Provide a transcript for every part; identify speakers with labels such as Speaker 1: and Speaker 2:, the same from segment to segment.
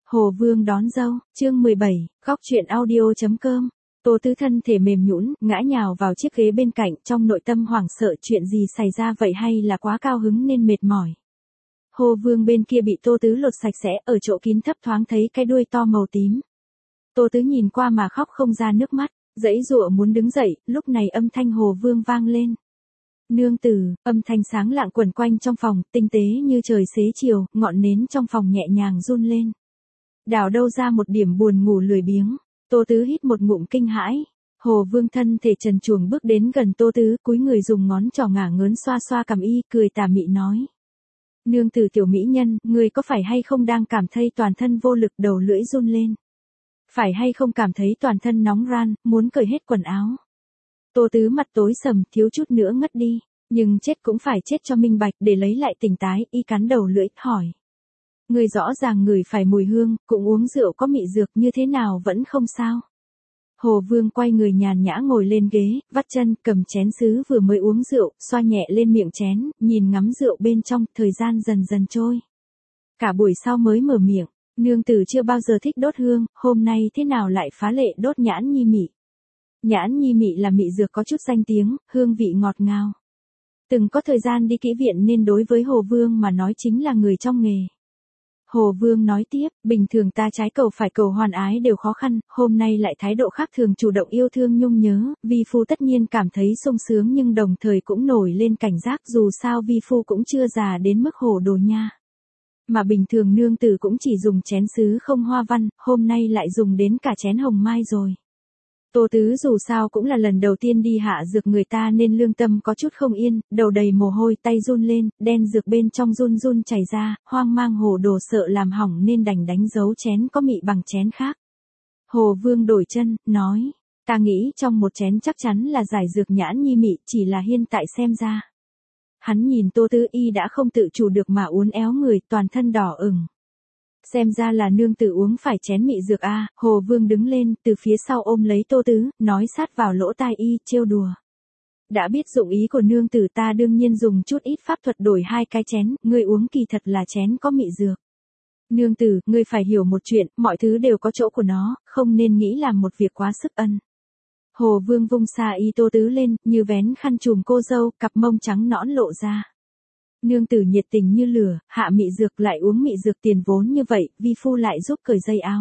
Speaker 1: Hồ Vương đón dâu, chương 17, góc truyện audio.com. Tô Tứ thân thể mềm nhũn, ngã nhào vào chiếc ghế bên cạnh, trong nội tâm hoảng sợ chuyện gì xảy ra vậy, hay là quá cao hứng nên mệt mỏi. Hồ Vương bên kia bị Tô Tứ lột sạch sẽ, ở chỗ kín thấp thoáng thấy cái đuôi to màu tím. Tô Tứ nhìn qua mà khóc không ra nước mắt, giãy giụa muốn đứng dậy, lúc này âm thanh Hồ Vương vang lên. Nương tử, âm thanh sáng lạng quẩn quanh trong phòng, tinh tế như trời xế chiều, ngọn nến trong phòng nhẹ nhàng run lên. Đào đâu ra một điểm buồn ngủ lười biếng. Tô Tứ hít một ngụm kinh hãi. Hồ Vương thân thể trần truồng bước đến gần Tô Tứ, cúi người dùng ngón trỏ ngả ngớn xoa xoa cằm y, cười tà mị nói. Nương tử tiểu mỹ nhân, người có phải hay không đang cảm thấy toàn thân vô lực, đầu lưỡi run lên? Phải hay không cảm thấy toàn thân nóng ran, muốn cởi hết quần áo? Tô Tứ mặt tối sầm, thiếu chút nữa ngất đi. Nhưng chết cũng phải chết cho minh bạch, để lấy lại tỉnh tái, y cắn đầu lưỡi, hỏi. Người rõ ràng ngửi phải mùi hương, cũng uống rượu có mị dược, như thế nào vẫn không sao. Hồ Vương quay người nhàn nhã ngồi lên ghế, vắt chân, cầm chén sứ vừa mới uống rượu, xoa nhẹ lên miệng chén, nhìn ngắm rượu bên trong, thời gian dần dần trôi. Cả buổi sau mới mở miệng, nương tử chưa bao giờ thích đốt hương, hôm nay thế nào lại phá lệ đốt nhãn nhi mị. Nhãn nhi mị là mị dược có chút danh tiếng, hương vị ngọt ngào. Từng có thời gian đi kỹ viện nên đối với Hồ Vương mà nói chính là người trong nghề. Hồ Vương nói tiếp, bình thường ta trái cầu phải cầu hoàn ái đều khó khăn, hôm nay lại thái độ khác thường, chủ động yêu thương nhung nhớ, vi phu tất nhiên cảm thấy sung sướng, nhưng đồng thời cũng nổi lên cảnh giác, dù sao vi phu cũng chưa già đến mức hồ đồ nha. Mà bình thường nương tử cũng chỉ dùng chén sứ không hoa văn, hôm nay lại dùng đến cả chén hồng mai rồi. Tô Tứ dù sao cũng là lần đầu tiên đi hạ dược người ta nên lương tâm có chút không yên, đầu đầy mồ hôi, tay run lên, đen dược bên trong run run chảy ra, hoang mang hồ đồ sợ làm hỏng nên đành đánh dấu chén có mị bằng chén khác. Hồ Vương đổi chân, nói, ta nghĩ trong một chén chắc chắn là giải dược nhãn nhi mị, chỉ là hiện tại xem ra. Hắn nhìn Tô Tứ y đã không tự chủ được mà uốn éo người, toàn thân đỏ ửng. Xem ra là nương tử uống phải chén mị dược a. Hồ Vương đứng lên, từ phía sau ôm lấy Tô Tứ, nói sát vào lỗ tai y, trêu đùa. Đã biết dụng ý của nương tử, ta đương nhiên dùng chút ít pháp thuật đổi hai cái chén, ngươi uống kỳ thật là chén có mị dược. Nương tử, ngươi phải hiểu một chuyện, mọi thứ đều có chỗ của nó, không nên nghĩ làm một việc quá sức ân. Hồ Vương vung xa y Tô Tứ lên, như vén khăn trùm cô dâu, cặp mông trắng nõn lộ ra. Nương tử nhiệt tình như lửa, hạ mị dược lại uống mị dược, tiền vốn như vậy, vi phu lại giúp cởi dây áo.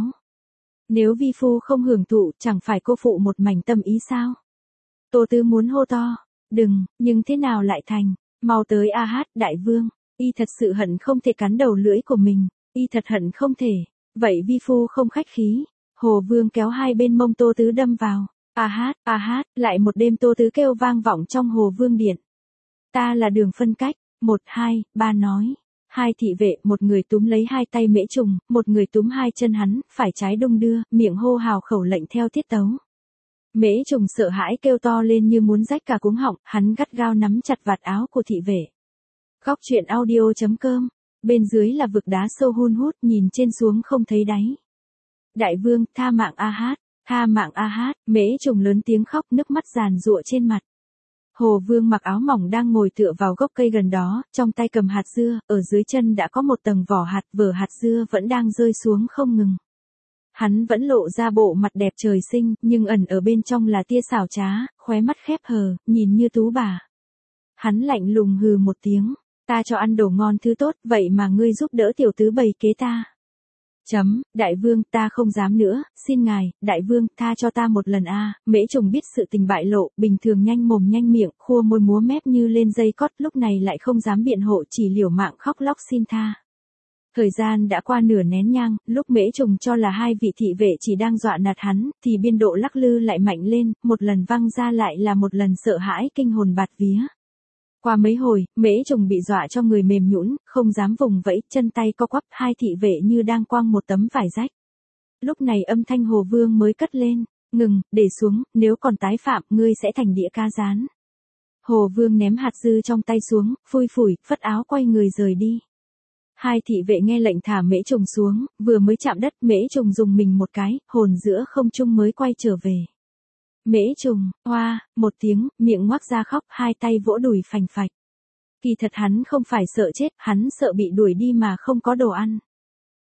Speaker 1: Nếu vi phu không hưởng thụ, chẳng phải cô phụ một mảnh tâm ý sao? Tô Tứ muốn hô to, đừng, nhưng thế nào lại thành, mau tới a hát, đại vương, y thật sự hận không thể cắn đầu lưỡi của mình, y thật hận không thể, vậy vi phu không khách khí. Hồ Vương kéo hai bên mông Tô Tứ đâm vào, a hát, lại một đêm Tô Tứ kêu vang vọng trong Hồ Vương điện. Ta là Đường Phân Cách. 1, 2, 3 nói. Hai thị vệ, một người túm lấy hai tay Mễ Trùng, một người túm hai chân hắn, phải trái đung đưa, miệng hô hào khẩu lệnh theo tiết tấu. Mễ Trùng sợ hãi kêu to lên như muốn rách cả cuống họng, hắn gắt gao nắm chặt vạt áo của thị vệ. Góc truyện audio.com. Bên dưới là vực đá sâu hun hút, nhìn trên xuống không thấy đáy. Đại vương, tha mạng a hát, tha mạng a hát. Mễ Trùng lớn tiếng khóc, nước mắt giàn giụa trên mặt. Hồ Vương mặc áo mỏng đang ngồi tựa vào gốc cây gần đó, trong tay cầm hạt dưa, ở dưới chân đã có một tầng vỏ hạt, vở hạt dưa vẫn đang rơi xuống không ngừng. Hắn vẫn lộ ra bộ mặt đẹp trời sinh, nhưng ẩn ở bên trong là tia xảo trá, khóe mắt khép hờ, nhìn như tú bà. Hắn lạnh lùng hừ một tiếng, ta cho ăn đồ ngon thứ tốt, vậy mà ngươi giúp đỡ tiểu tứ bày kế ta. Đại vương, ta không dám nữa, xin ngài, đại vương, tha cho ta một lần a. Mễ Trùng biết sự tình bại lộ, bình thường nhanh mồm nhanh miệng, khua môi múa mép như lên dây cót, lúc này lại không dám biện hộ, chỉ liều mạng khóc lóc xin tha. Thời gian đã qua nửa nén nhang, lúc Mễ Trùng cho là hai vị thị vệ chỉ đang dọa nạt hắn, thì biên độ lắc lư lại mạnh lên, một lần văng ra lại là một lần sợ hãi kinh hồn bạt vía. Qua mấy hồi, Mễ Trùng bị dọa cho người mềm nhũn, không dám vùng vẫy, chân tay co quắp, hai thị vệ như đang quăng một tấm vải rách. Lúc này âm thanh Hồ Vương mới cất lên, ngừng, để xuống, nếu còn tái phạm, ngươi sẽ thành đĩa cá rán. Hồ Vương ném hạt dư trong tay xuống, phủi phủi, phất áo quay người rời đi. Hai thị vệ nghe lệnh thả Mễ Trùng xuống, vừa mới chạm đất, Mễ Trùng dùng mình một cái, hồn giữa không trung mới quay trở về. Mễ Trùng, hoa, một tiếng, miệng ngoác ra khóc, hai tay vỗ đùi phành phạch. Kỳ thật hắn không phải sợ chết, hắn sợ bị đuổi đi mà không có đồ ăn.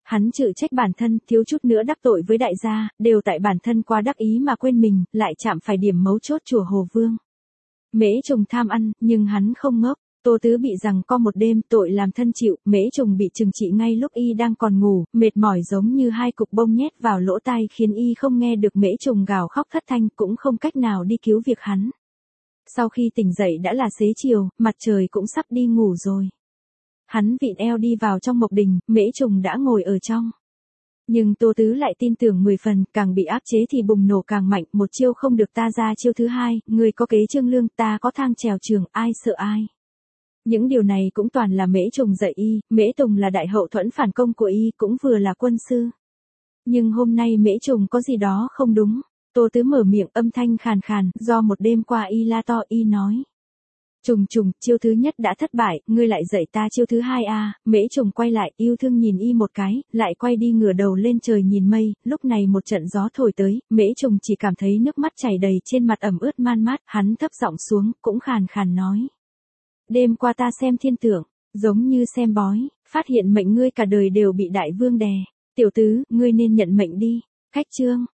Speaker 1: Hắn tự trách bản thân, thiếu chút nữa đắc tội với đại gia, đều tại bản thân quá đắc ý mà quên mình, lại chạm phải điểm mấu chốt chùa Hồ Vương. Mễ Trùng tham ăn, nhưng hắn không ngốc. Tô Tứ bị giằng co một đêm, tội làm thân chịu, Mễ Trùng bị trừng trị ngay lúc y đang còn ngủ, mệt mỏi giống như hai cục bông nhét vào lỗ tai khiến y không nghe được Mễ Trùng gào khóc thất thanh, cũng không cách nào đi cứu việc hắn. Sau khi tỉnh dậy đã là xế chiều, mặt trời cũng sắp đi ngủ rồi. Hắn vịn eo đi vào trong mộc đình, Mễ Trùng đã ngồi ở trong. Nhưng Tô Tứ lại tin tưởng 10 phần, càng bị áp chế thì bùng nổ càng mạnh, một chiêu không được ta ra chiêu thứ hai, người có kế trương lương, ta có thang trèo trường, ai sợ ai. Những điều này cũng toàn là Mễ Trùng dạy y, Mễ Tùng là đại hậu thuẫn phản công của y, cũng vừa là quân sư. Nhưng hôm nay Mễ Trùng có gì đó không đúng. Tô Tứ mở miệng âm thanh khàn khàn, do một đêm qua y la to y nói. Trùng Trùng, chiêu thứ nhất đã thất bại, ngươi lại dạy ta chiêu thứ hai à, Mễ Trùng quay lại, yêu thương nhìn y một cái, lại quay đi ngửa đầu lên trời nhìn mây, lúc này một trận gió thổi tới, Mễ Trùng chỉ cảm thấy nước mắt chảy đầy trên mặt ẩm ướt man mát, hắn thấp giọng xuống, cũng khàn khàn nói. Đêm qua ta xem thiên tượng, giống như xem bói, phát hiện mệnh ngươi cả đời đều bị đại vương đè. Tiểu tứ, ngươi nên nhận mệnh đi. Khách trương,